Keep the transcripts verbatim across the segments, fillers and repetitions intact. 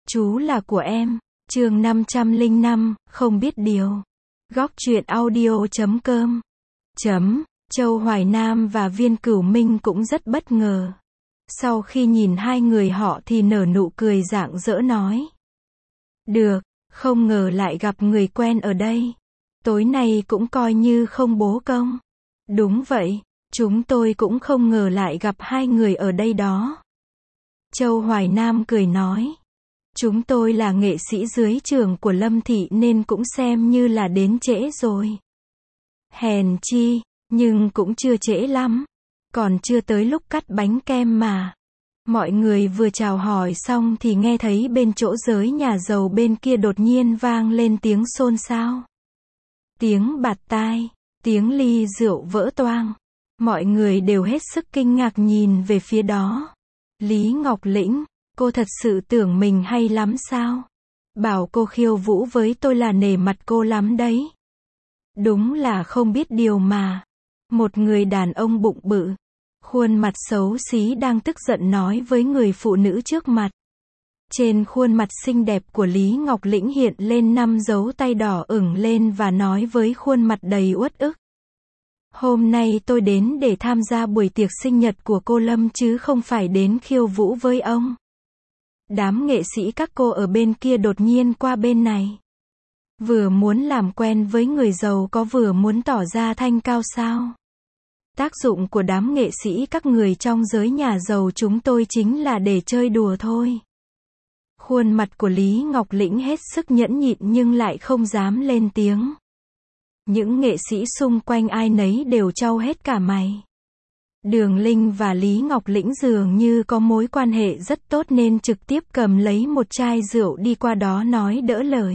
Chú là của em. Chương năm trăm lẻ năm, không biết điều. Góc truyện audio chấm com. Chấm. Châu Hoài Nam và Viên Cửu Minh cũng rất bất ngờ. Sau khi nhìn hai người họ thì nở nụ cười rạng rỡ nói. Được, không ngờ lại gặp người quen ở đây. Tối nay cũng coi như không bố công. Đúng vậy, chúng tôi cũng không ngờ lại gặp hai người ở đây đó. Châu Hoài Nam cười nói. Chúng tôi là nghệ sĩ dưới trường của Lâm Thị nên cũng xem như là đến trễ rồi. Hèn chi, nhưng cũng chưa trễ lắm. Còn chưa tới lúc cắt bánh kem mà. Mọi người vừa chào hỏi xong thì nghe thấy bên chỗ giới nhà giàu bên kia đột nhiên vang lên tiếng xôn xao. Tiếng bạt tai, tiếng ly rượu vỡ toang. Mọi người đều hết sức kinh ngạc nhìn về phía đó. Lý Ngọc Lĩnh, cô thật sự tưởng mình hay lắm sao? Bảo cô khiêu vũ với tôi là nể mặt cô lắm đấy. Đúng là không biết điều mà. Một người đàn ông bụng bự, khuôn mặt xấu xí đang tức giận nói với người phụ nữ trước mặt. Trên khuôn mặt xinh đẹp của Lý Ngọc Lĩnh hiện lên năm dấu tay đỏ ửng lên và nói với khuôn mặt đầy uất ức. Hôm nay tôi đến để tham gia buổi tiệc sinh nhật của cô Lâm chứ không phải đến khiêu vũ với ông. Đám nghệ sĩ các cô ở bên kia đột nhiên qua bên này. Vừa muốn làm quen với người giàu có vừa muốn tỏ ra thanh cao sao? Tác dụng của đám nghệ sĩ các người trong giới nhà giàu chúng tôi chính là để chơi đùa thôi. Khuôn mặt của Lý Ngọc Lĩnh hết sức nhẫn nhịn nhưng lại không dám lên tiếng. Những nghệ sĩ xung quanh ai nấy đều trao hết cả mày. Đường Linh và Lý Ngọc Lĩnh dường như có mối quan hệ rất tốt nên trực tiếp cầm lấy một chai rượu đi qua đó nói đỡ lời.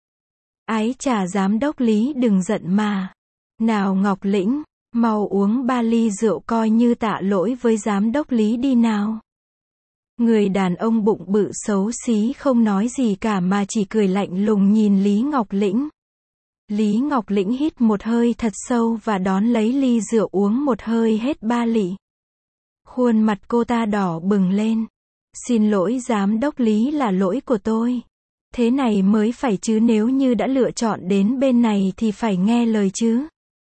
Ái chà giám đốc Lý đừng giận mà. Nào Ngọc Lĩnh, mau uống ba ly rượu coi như tạ lỗi với giám đốc Lý đi nào. Người đàn ông bụng bự xấu xí không nói gì cả mà chỉ cười lạnh lùng nhìn Lý Ngọc Lĩnh. Lý Ngọc Lĩnh hít một hơi thật sâu và đón lấy ly rượu uống một hơi hết ba lị. Khuôn mặt cô ta đỏ bừng lên. Xin lỗi giám đốc Lý là lỗi của tôi. Thế này mới phải chứ nếu như đã lựa chọn đến bên này thì phải nghe lời chứ.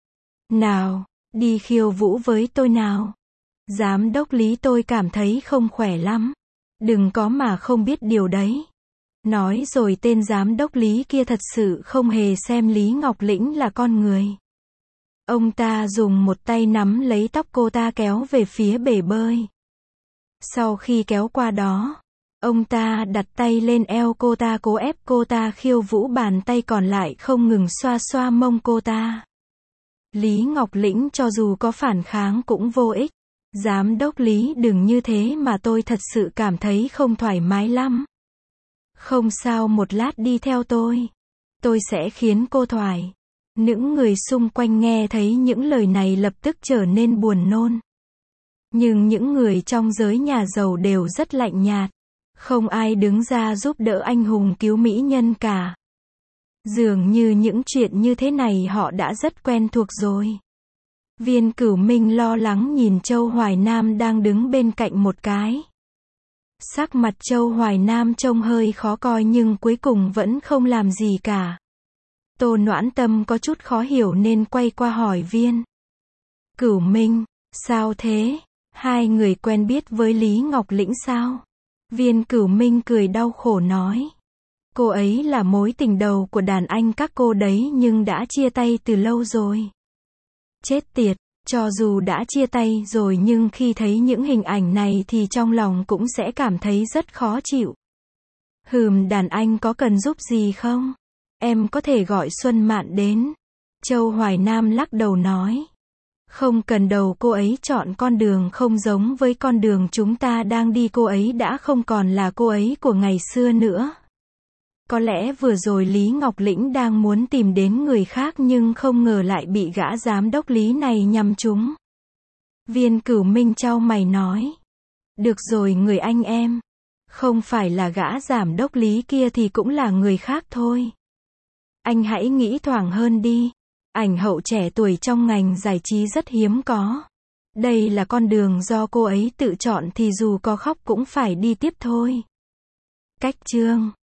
Nào, đi khiêu vũ với tôi nào. Giám đốc Lý tôi cảm thấy không khỏe lắm. Đừng có mà không biết điều đấy. Nói rồi tên giám đốc Lý kia thật sự không hề xem Lý Ngọc Lĩnh là con người. Ông ta dùng một tay nắm lấy tóc cô ta kéo về phía bể bơi. Sau khi kéo qua đó, ông ta đặt tay lên eo cô ta cố ép cô ta khiêu vũ, bàn tay còn lại không ngừng xoa xoa mông cô ta. Lý Ngọc Lĩnh cho dù có phản kháng cũng vô ích. Giám đốc Lý đừng như thế mà tôi thật sự cảm thấy không thoải mái lắm. Không sao, một lát đi theo tôi. Tôi sẽ khiến cô thoải. Những người xung quanh nghe thấy những lời này lập tức trở nên buồn nôn. Nhưng những người trong giới nhà giàu đều rất lạnh nhạt. Không ai đứng ra giúp đỡ anh hùng cứu mỹ nhân cả. Dường như những chuyện như thế này họ đã rất quen thuộc rồi. Viên Cửu Minh lo lắng nhìn Châu Hoài Nam đang đứng bên cạnh một cái. Sắc mặt Châu Hoài Nam trông hơi khó coi nhưng cuối cùng vẫn không làm gì cả. Tô Noãn Tâm có chút khó hiểu nên quay qua hỏi Viên Cửu Minh, sao thế? Hai người quen biết với Lý Ngọc Lĩnh sao? Viên Cửu Minh cười đau khổ nói. Cô ấy là mối tình đầu của đàn anh các cô đấy nhưng đã chia tay từ lâu rồi. Chết tiệt, cho dù đã chia tay rồi nhưng khi thấy những hình ảnh này thì trong lòng cũng sẽ cảm thấy rất khó chịu. Hừm, đàn anh có cần giúp gì không? Em có thể gọi Xuân Mạn đến. Châu Hoài Nam lắc đầu nói. Không cần đâu, cô ấy chọn con đường không giống với con đường chúng ta đang đi, cô ấy đã không còn là cô ấy của ngày xưa nữa. Có lẽ vừa rồi Lý Ngọc Lĩnh đang muốn tìm đến người khác nhưng không ngờ lại bị gã giám đốc Lý này nhắm trúng. Viên Cửu Minh chau mày nói. Được rồi người anh em. Không phải là gã giám đốc Lý kia thì cũng là người khác thôi. Anh hãy nghĩ thoáng hơn đi. Ảnh hậu trẻ tuổi trong ngành giải trí rất hiếm có. Đây là con đường do cô ấy tự chọn thì dù có khóc cũng phải đi tiếp thôi. Cách chương